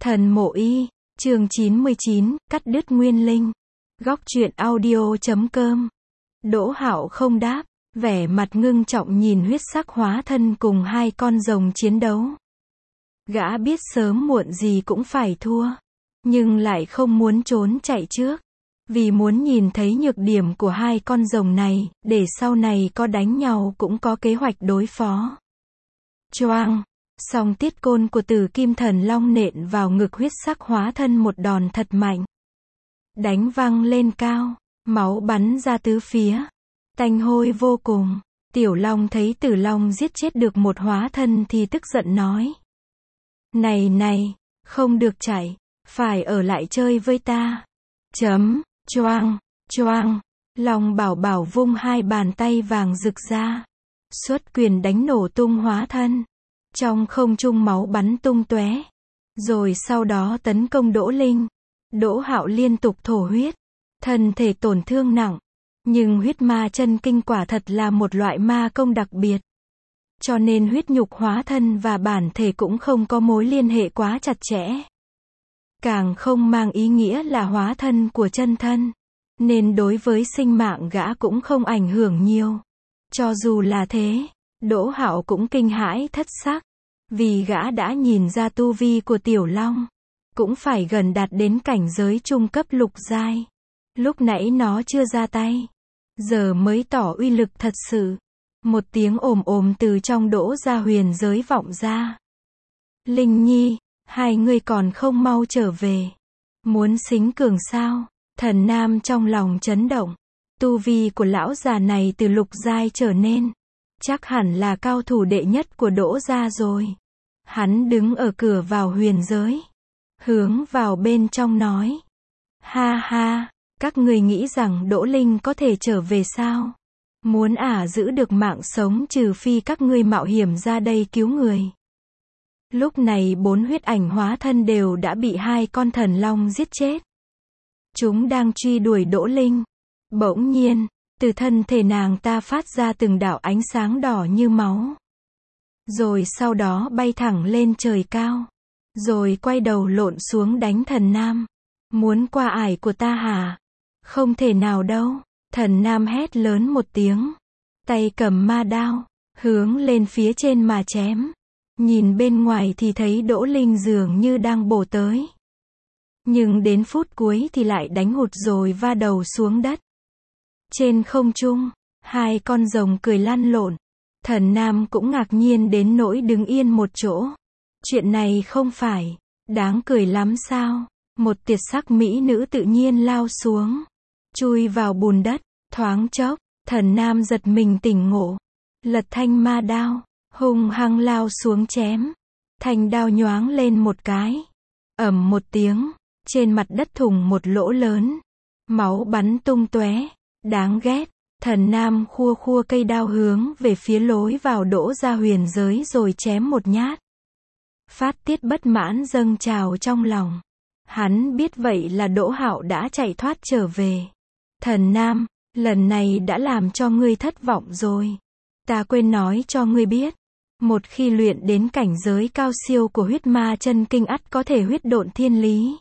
Thần Mộ Y, chương 99, cắt đứt nguyên linh. Góc truyện audio.com. Đỗ Hạo không đáp, vẻ mặt ngưng trọng nhìn huyết sắc hóa thân cùng hai con rồng chiến đấu. Gã biết sớm muộn gì cũng phải thua, nhưng lại không muốn trốn chạy trước, vì muốn nhìn thấy nhược điểm của hai con rồng này, để sau này có đánh nhau cũng có kế hoạch đối phó. Choang! Song tiết côn của Tử Kim Thần Long nện vào ngực huyết sắc hóa thân một đòn thật mạnh. Đánh văng lên cao, máu bắn ra tứ phía. Tanh hôi vô cùng. Tiểu Long thấy Tử Long giết chết được một hóa thân thì tức giận nói. Này, không được chạy, phải ở lại chơi với ta. Choang, Long Bảo Bảo vung hai bàn tay vàng rực ra. Xuất quyền đánh nổ tung hóa thân. Trong không trung máu bắn tung tóe. Rồi sau đó tấn công Đỗ Linh. Đỗ Hạo liên tục thổ huyết. Thân thể tổn thương nặng. Nhưng huyết ma chân kinh quả thật là một loại ma công đặc biệt. Cho nên huyết nhục hóa thân và bản thể cũng không có mối liên hệ quá chặt chẽ. Càng không mang ý nghĩa là hóa thân của chân thân. Nên đối với sinh mạng gã cũng không ảnh hưởng nhiều. Cho dù là thế, Đỗ Hạo cũng kinh hãi thất sắc. Vì gã đã nhìn ra tu vi của Tiểu Long. Cũng phải gần đạt đến cảnh giới trung cấp lục giai. Lúc nãy nó chưa ra tay. Giờ mới tỏ uy lực thật sự. Một tiếng ồm từ trong Đỗ gia huyền giới vọng ra. Linh Nhi, hai người còn không mau trở về. Muốn xính cường sao? Thần Nam trong lòng chấn động. Tu vi của lão già này từ lục giai trở nên. Chắc hẳn là cao thủ đệ nhất của Đỗ gia rồi. Hắn đứng ở cửa vào huyền giới. Hướng vào bên trong nói. Ha, các người nghĩ rằng Đỗ Linh có thể trở về sao? Muốn giữ được mạng sống trừ phi các ngươi mạo hiểm ra đây cứu người. Lúc này 4 huyết ảnh hóa thân đều đã bị hai con thần long giết chết. Chúng đang truy đuổi Đỗ Linh. Bỗng nhiên, từ thân thể nàng ta phát ra từng đạo ánh sáng đỏ như máu. Rồi sau đó bay thẳng lên trời cao. Rồi quay đầu lộn xuống đánh thần Nam. Muốn qua ải của ta hả? Không thể nào đâu. Thần Nam hét lớn một tiếng. Tay cầm ma đao. Hướng lên phía trên mà chém. Nhìn bên ngoài thì thấy Đỗ Linh dường như đang bổ tới. Nhưng đến phút cuối thì lại đánh hụt rồi va đầu xuống đất. Trên không trung, hai con rồng cười lăn lộn. Thần Nam cũng ngạc nhiên đến nỗi đứng yên một chỗ. Chuyện này không phải đáng cười lắm sao? Một tuyệt sắc mỹ nữ tự nhiên lao xuống. Chui vào bùn đất. Thoáng chốc, thần Nam giật mình tỉnh ngộ. Lật thanh ma đao. Hung hăng lao xuống chém. Thanh đao nhoáng lên một cái. Ầm một tiếng. Trên mặt đất thủng một lỗ lớn. Máu bắn tung tóe. Đáng ghét. Thần Nam khua cây đao hướng về phía lối vào Đỗ gia huyền giới rồi chém một nhát. Phát tiết bất mãn dâng trào trong lòng. Hắn biết vậy là Đỗ Hạo đã chạy thoát trở về. Thần Nam, lần này đã làm cho ngươi thất vọng rồi. Ta quên nói cho ngươi biết. Một khi luyện đến cảnh giới cao siêu của huyết ma chân kinh ắt có thể huyết độn thiên lý.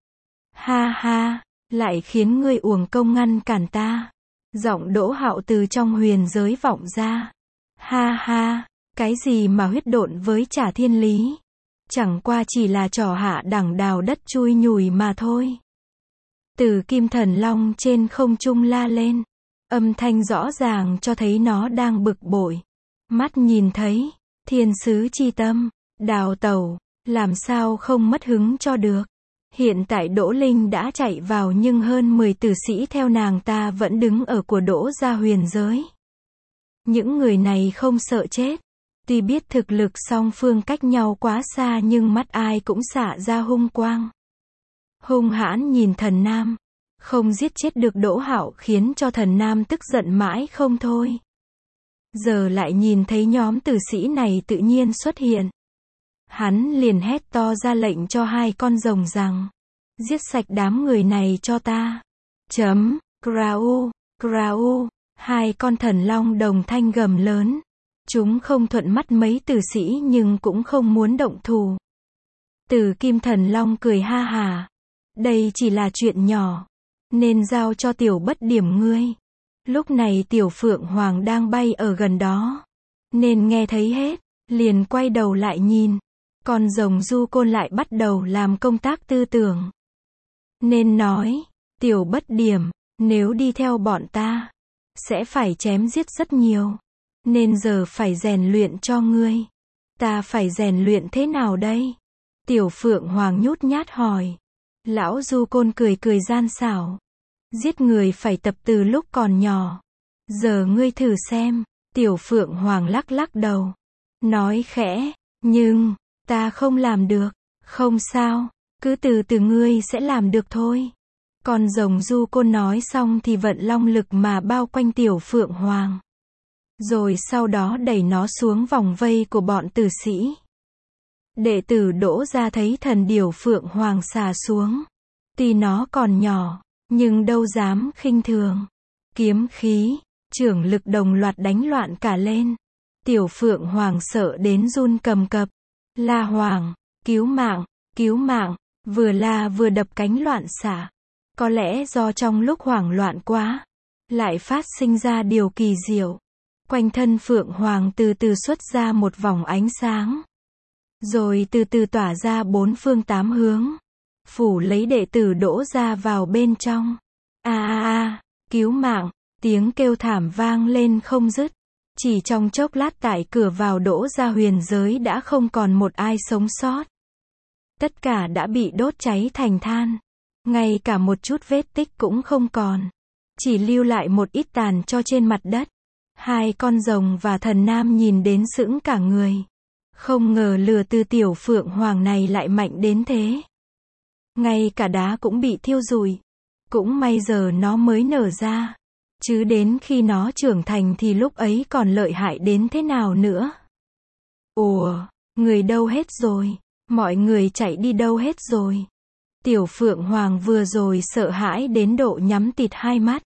Ha, lại khiến ngươi uổng công ngăn cản ta. Giọng Đỗ Hạo từ trong huyền giới vọng ra. Ha, cái gì mà huyết độn với trả thiên lý? Chẳng qua chỉ là trò hạ đẳng đào đất chui nhùi mà thôi. Tử Kim Thần Long trên không trung la lên. Âm thanh rõ ràng cho thấy nó đang bực bội. Mắt nhìn thấy, thiên sứ chi tâm, đào tẩu, làm sao không mất hứng cho được. Hiện tại Đỗ Linh đã chạy vào nhưng hơn 10 tử sĩ theo nàng ta vẫn đứng ở của Đỗ gia huyền giới. Những người này không sợ chết. Tuy biết thực lực song phương cách nhau quá xa nhưng mắt ai cũng xả ra hung quang. Hung hãn nhìn thần Nam. Không giết chết được Đỗ Hạo khiến cho thần Nam tức giận mãi không thôi. Giờ lại nhìn thấy nhóm tử sĩ này tự nhiên xuất hiện. Hắn liền hét to ra lệnh cho hai con rồng rằng. Giết sạch đám người này cho ta. Krau. Hai con thần long đồng thanh gầm lớn. Chúng không thuận mắt mấy tử sĩ nhưng cũng không muốn động thủ. Từ Kim Thần Long cười ha hả. Đây chỉ là chuyện nhỏ. Nên giao cho Tiểu Bất Điểm ngươi. Lúc này Tiểu Phượng Hoàng đang bay ở gần đó. Nên nghe thấy hết. Liền quay đầu lại nhìn. Con rồng Du Côn lại bắt đầu làm công tác tư tưởng. Nên nói. Tiểu Bất Điểm, nếu đi theo bọn ta, sẽ phải chém giết rất nhiều. Nên giờ phải rèn luyện cho ngươi. Ta phải rèn luyện thế nào đây? Tiểu Phượng Hoàng nhút nhát hỏi. Lão Du Côn cười cười gian xảo. Giết người phải tập từ lúc còn nhỏ. Giờ ngươi thử xem. Tiểu Phượng Hoàng lắc lắc đầu. Nói khẽ, nhưng, ta không làm được. Không sao, cứ từ từ ngươi sẽ làm được thôi. Con rồng Du Côn nói xong thì vận long lực mà bao quanh Tiểu Phượng Hoàng. Rồi sau đó đẩy nó xuống vòng vây của bọn tử sĩ. Đệ tử Đỗ Gia thấy thần điểu Phượng Hoàng xà xuống. Tuy nó còn nhỏ, nhưng đâu dám khinh thường. Kiếm khí, chưởng lực đồng loạt đánh loạn cả lên. Tiểu Phượng Hoàng sợ đến run cầm cập. La Hoàng, cứu mạng, vừa la vừa đập cánh loạn xạ. Có lẽ do trong lúc hoảng loạn quá, lại phát sinh ra điều kỳ diệu. Quanh thân Phượng Hoàng từ từ xuất ra một vòng ánh sáng. Rồi từ từ tỏa ra bốn phương tám hướng. Phủ lấy đệ tử Đỗ Gia vào bên trong. Cứu mạng, tiếng kêu thảm vang lên không dứt. Chỉ trong chốc lát tại cửa vào Đỗ Gia huyền giới đã không còn một ai sống sót. Tất cả đã bị đốt cháy thành than. Ngay cả một chút vết tích cũng không còn. Chỉ lưu lại một ít tàn tro trên mặt đất. Hai con rồng và thần nam nhìn đến sững cả người. Không ngờ lửa từ Tiểu Phượng Hoàng này lại mạnh đến thế. Ngay cả đá cũng bị thiêu rụi. Cũng may giờ nó mới nở ra. Chứ đến khi nó trưởng thành thì lúc ấy còn lợi hại đến thế nào nữa. Ủa, người đâu hết rồi? Mọi người chạy đi đâu hết rồi? Tiểu Phượng Hoàng vừa rồi sợ hãi đến độ nhắm tịt hai mắt.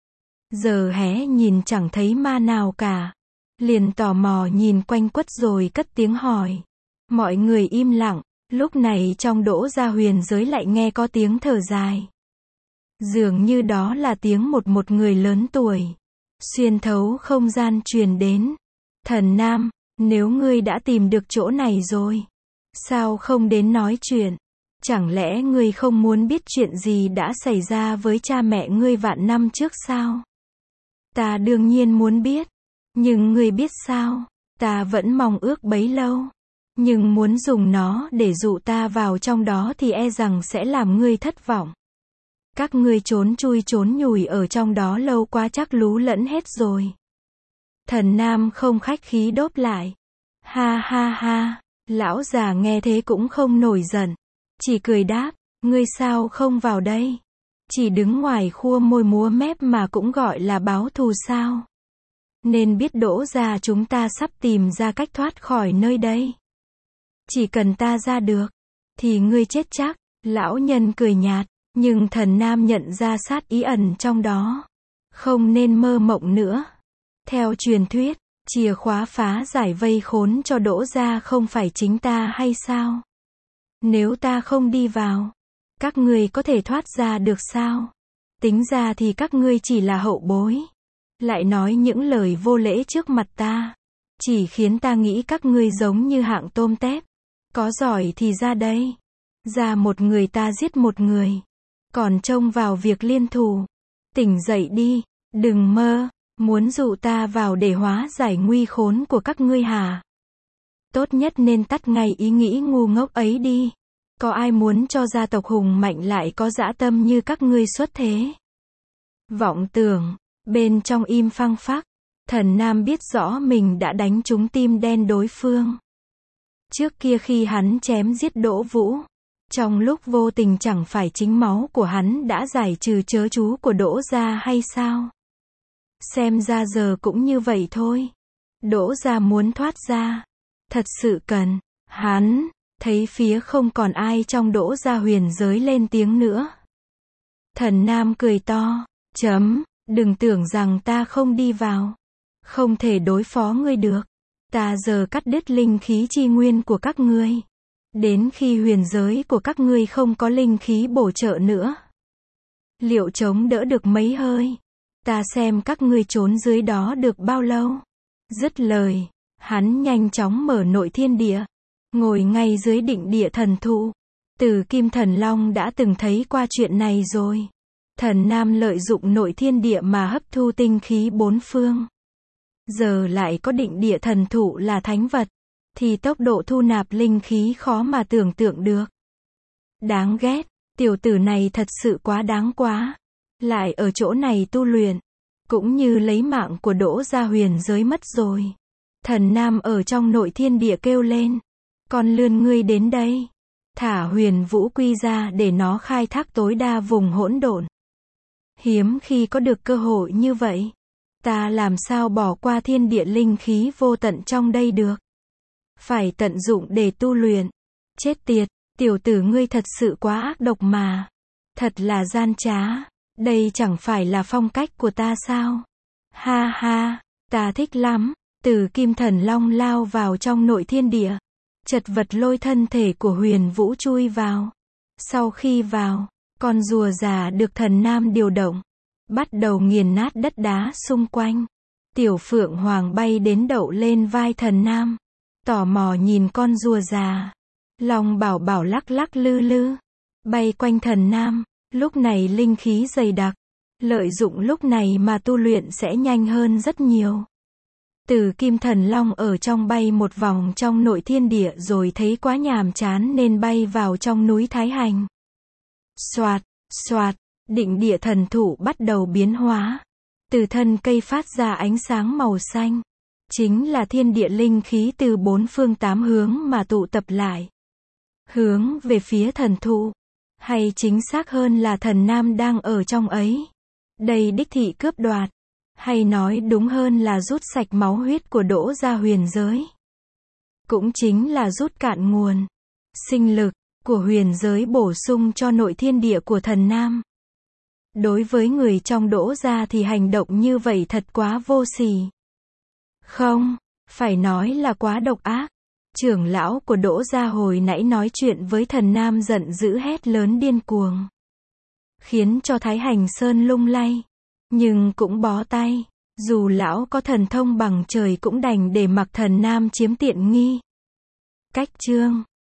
Giờ hé nhìn chẳng thấy ma nào cả. Liền tò mò nhìn quanh quất rồi cất tiếng hỏi. Mọi người im lặng. Lúc này trong Đỗ Gia huyền giới lại nghe có tiếng thở dài. Dường như đó là tiếng một người lớn tuổi. Xuyên thấu không gian truyền đến. Thần Nam, nếu ngươi đã tìm được chỗ này rồi, sao không đến nói chuyện? Chẳng lẽ ngươi không muốn biết chuyện gì đã xảy ra với cha mẹ ngươi vạn năm trước sao? Ta đương nhiên muốn biết. Nhưng ngươi biết sao? Ta vẫn mong ước bấy lâu. Nhưng muốn dùng nó để dụ ta vào trong đó thì e rằng sẽ làm ngươi thất vọng. Các ngươi trốn chui trốn nhủi ở trong đó lâu quá chắc lú lẫn hết rồi. Thần Nam không khách khí đốp lại. Ha ha ha, lão già nghe thế cũng không nổi giận. Chỉ cười đáp, ngươi sao không vào đây? Chỉ đứng ngoài khua môi múa mép mà cũng gọi là báo thù sao? Nên biết Đỗ Gia chúng ta sắp tìm ra cách thoát khỏi nơi đây. Chỉ cần ta ra được, thì ngươi chết chắc. Lão nhân cười nhạt, nhưng thần Nam nhận ra sát ý ẩn trong đó. Không nên mơ mộng nữa. Theo truyền thuyết, chìa khóa phá giải vây khốn cho Đỗ Gia không phải chính ta hay sao? Nếu ta không đi vào, các ngươi có thể thoát ra được sao? Tính ra thì các ngươi chỉ là hậu bối. Lại nói những lời vô lễ trước mặt ta. Chỉ khiến ta nghĩ các ngươi giống như hạng tôm tép. Có giỏi thì ra đây. Ra một người ta giết một người. Còn trông vào việc liên thù. Tỉnh dậy đi, đừng mơ. Muốn dụ ta vào để hóa giải nguy khốn của các ngươi hả? Tốt nhất nên tắt ngay ý nghĩ ngu ngốc ấy đi. Có ai muốn cho gia tộc hùng mạnh lại có dã tâm như các ngươi xuất thế? Vọng tưởng, bên trong im phăng phắc. Thần Nam biết rõ mình đã đánh trúng tim đen đối phương. Trước kia khi hắn chém giết Đỗ Vũ, trong lúc vô tình chẳng phải chính máu của hắn đã giải trừ chớ chú của Đỗ Gia hay sao? Xem ra giờ cũng như vậy thôi. Đỗ Gia muốn thoát ra. Thật sự cần. Hắn thấy phía không còn ai trong Đỗ Gia huyền giới lên tiếng nữa. Thần Nam cười to. Đừng tưởng rằng ta không đi vào. Không thể đối phó ngươi được. Ta giờ cắt đứt linh khí chi nguyên của các ngươi. Đến khi huyền giới của các ngươi không có linh khí bổ trợ nữa, liệu chống đỡ được mấy hơi? Ta xem các ngươi trốn dưới đó được bao lâu? Dứt lời, hắn nhanh chóng mở nội thiên địa, ngồi ngay dưới định địa thần thụ. Từ Kim Thần Long đã từng thấy qua chuyện này rồi. Thần Nam lợi dụng nội thiên địa mà hấp thu tinh khí bốn phương. Giờ lại có định địa thần thụ là thánh vật, thì tốc độ thu nạp linh khí khó mà tưởng tượng được. Đáng ghét, tiểu tử này thật sự quá đáng quá. Lại ở chỗ này tu luyện, cũng như lấy mạng của Đỗ Gia huyền giới mất rồi. Thần Nam ở trong nội thiên địa kêu lên. Con lươn ngươi đến đây. Thả huyền vũ quy ra để nó khai thác tối đa vùng hỗn độn. Hiếm khi có được cơ hội như vậy. Ta làm sao bỏ qua thiên địa linh khí vô tận trong đây được. Phải tận dụng để tu luyện. Chết tiệt, tiểu tử ngươi thật sự quá ác độc mà. Thật là gian trá. Đây chẳng phải là phong cách của ta sao? Ha ha, ta thích lắm. Từ Kim Thần Long lao vào trong nội thiên địa. Chật vật lôi thân thể của huyền vũ chui vào. Sau khi vào, con rùa già được Thần Nam điều động, bắt đầu nghiền nát đất đá xung quanh. Tiểu Phượng Hoàng bay đến đậu lên vai Thần Nam, tò mò nhìn con rùa già. Long Bảo Bảo lắc lắc lư lư, bay quanh Thần Nam. Lúc này linh khí dày đặc, lợi dụng lúc này mà tu luyện sẽ nhanh hơn rất nhiều. Từ Kim Thần Long ở trong bay một vòng trong nội thiên địa rồi thấy quá nhàm chán nên bay vào trong núi Thái Hành. Soạt, soạt, định địa thần thụ bắt đầu biến hóa. Từ thân cây phát ra ánh sáng màu xanh. Chính là thiên địa linh khí từ bốn phương tám hướng mà tụ tập lại. Hướng về phía thần thụ. Hay chính xác hơn là Thần Nam đang ở trong ấy. Đây đích thị cướp đoạt. Hay nói đúng hơn là rút sạch máu huyết của Đỗ Gia huyền giới. Cũng chính là rút cạn nguồn sinh lực của huyền giới bổ sung cho nội thiên địa của Thần Nam. Đối với người trong Đỗ Gia thì hành động như vậy thật quá vô sỉ. Không, phải nói là quá độc ác. Trưởng lão của Đỗ Gia hồi nãy nói chuyện với Thần Nam giận dữ hét lớn điên cuồng, khiến cho Thái Hành Sơn lung lay. Nhưng cũng bó tay, dù lão có thần thông bằng trời cũng đành để mặc Thần Nam chiếm tiện nghi. Cách chương